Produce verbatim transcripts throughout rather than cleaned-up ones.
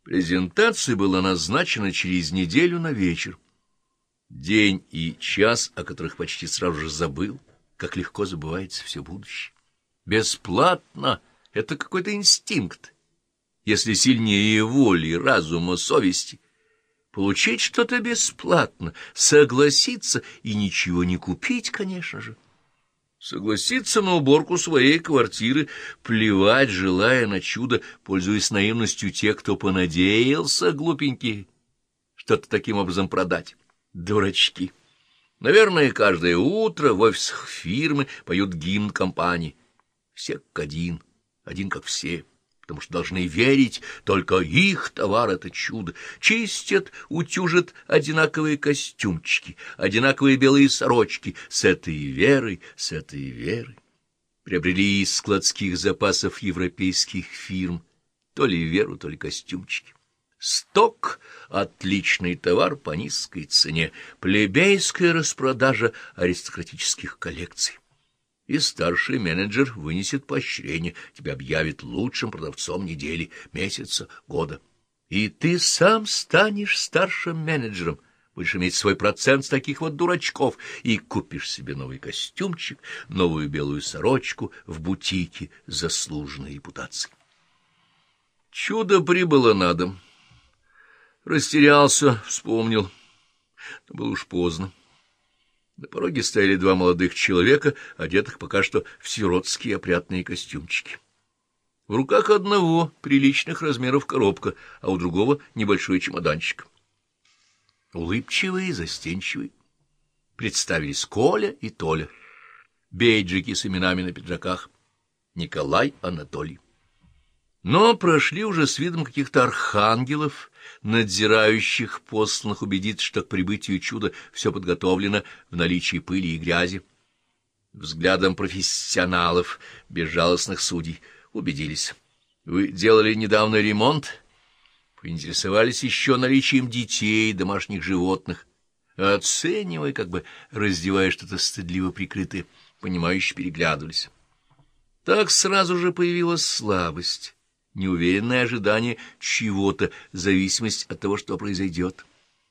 Презентация была назначена через неделю на вечер. День и час, о которых почти сразу же забыл, как легко забывается все будущее. Бесплатно — это какой-то инстинкт, если сильнее воли, разума, совести. Получить что-то бесплатно, согласиться и ничего не купить, конечно же. Согласиться на уборку своей квартиры, плевать, желая на чудо, пользуясь наивностью тех, кто понадеялся, глупенькие, что-то таким образом продать. Дурачки. Наверное, каждое утро в офисах фирмы поют гимн компании. Все как один, один как все, потому что должны верить, только их товар — это чудо. Чистят, утюжат одинаковые костюмчики, одинаковые белые сорочки, с этой верой, с этой верой. Приобрели из складских запасов европейских фирм то ли веру, то ли костюмчики. Сток — отличный товар по низкой цене, плебейская распродажа аристократических коллекций. И старший менеджер вынесет поощрение, тебя объявит лучшим продавцом недели, месяца, года. И ты сам станешь старшим менеджером, будешь иметь свой процент с таких вот дурачков и купишь себе новый костюмчик, новую белую сорочку в бутике с заслуженной репутацией. Чудо прибыло на дом. Растерялся, вспомнил. Но было уж поздно. На пороге стояли два молодых человека, одетых пока что в сиротские опрятные костюмчики. В руках одного приличных размеров коробка, а у другого небольшой чемоданчик. Улыбчивые, застенчивые. Представились Коля и Толя. Бейджики с именами на пиджаках. Николай, Анатолий. Но прошли уже с видом каких-то архангелов, надзирающих, посланных убедиться, что к прибытию чуда все подготовлено в наличии пыли и грязи. Взглядом профессионалов, безжалостных судей, убедились. Вы делали недавно ремонт? Поинтересовались еще наличием детей, домашних животных. Оценивая, как бы раздевая что-то стыдливо прикрытое, понимающе переглядывались. Так сразу же появилась слабость, неуверенное ожидание чего-то, зависимость от того, что произойдет.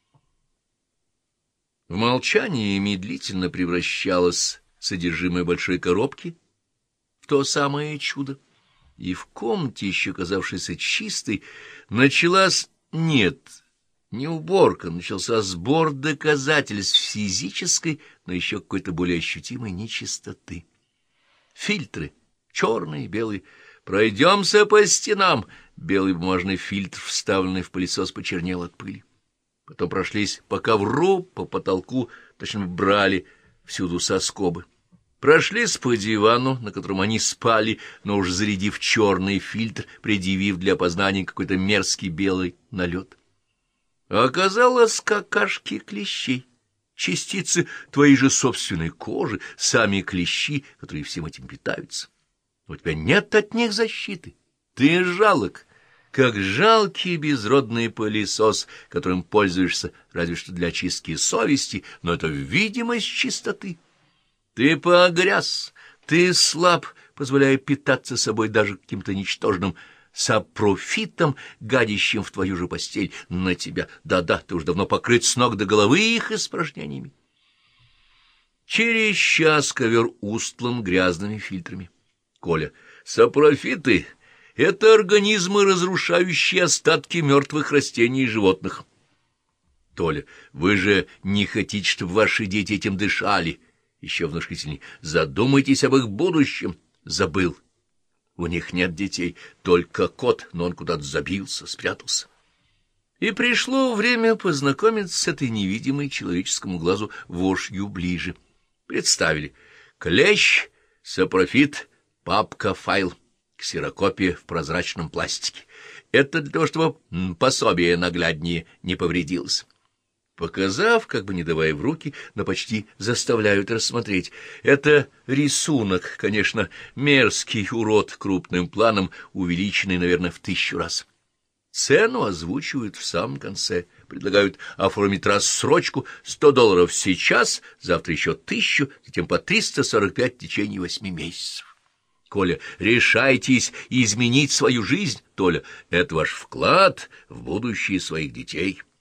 В молчании медлительно превращалось содержимое большой коробки в то самое чудо, и в комнате, еще казавшейся чистой, началась, нет, не уборка, начался сбор доказательств физической, но еще какой-то более ощутимой нечистоты. Фильтры, черный, белый. Пройдемся по стенам. Белый бумажный фильтр, вставленный в пылесос, почернел от пыли. Потом прошлись по ковру, по потолку, точно брали всюду соскобы. Прошлись по дивану, на котором они спали, но уж зарядив черный фильтр, предъявив для опознания какой-то мерзкий белый налет. Оказалось, какашки клещей. Частицы твоей же собственной кожи, сами клещи, которые всем этим питаются. У тебя нет от них защиты. Ты жалок, как жалкий безродный пылесос, которым пользуешься разве что для очистки совести, но это видимость чистоты. Ты погряз, ты слаб, позволяя питаться собой даже каким-то ничтожным сапрофитом, гадящим в твою же постель на тебя. Да-да, ты уж давно покрыт с ног до головы их испражнениями. Через час ковер устлан грязными фильтрами. Коля: сапрофиты — это организмы, разрушающие остатки мертвых растений и животных. Толя: вы же не хотите, чтобы ваши дети этим дышали. Еще внушительней: задумайтесь об их будущем. Забыл. У них нет детей, только кот, но он куда-то забился, спрятался. И пришло время познакомиться с этой невидимой человеческому глазу вошью ближе. Представили: клещ, сапрофит, папка, файл, ксерокопия в прозрачном пластике. Это для того, чтобы пособие нагляднее не повредилось. Показав, как бы не давая в руки, но почти заставляют рассмотреть. Это рисунок, конечно, мерзкий урод крупным планом, увеличенный, наверное, в тысячу раз. Цену озвучивают в самом конце. Предлагают оформить рассрочку сто долларов сейчас, завтра еще тысячу, затем по триста сорок пять в течение восьми месяцев. Коля, решайтесь изменить свою жизнь. Толя, это ваш вклад в будущее своих детей.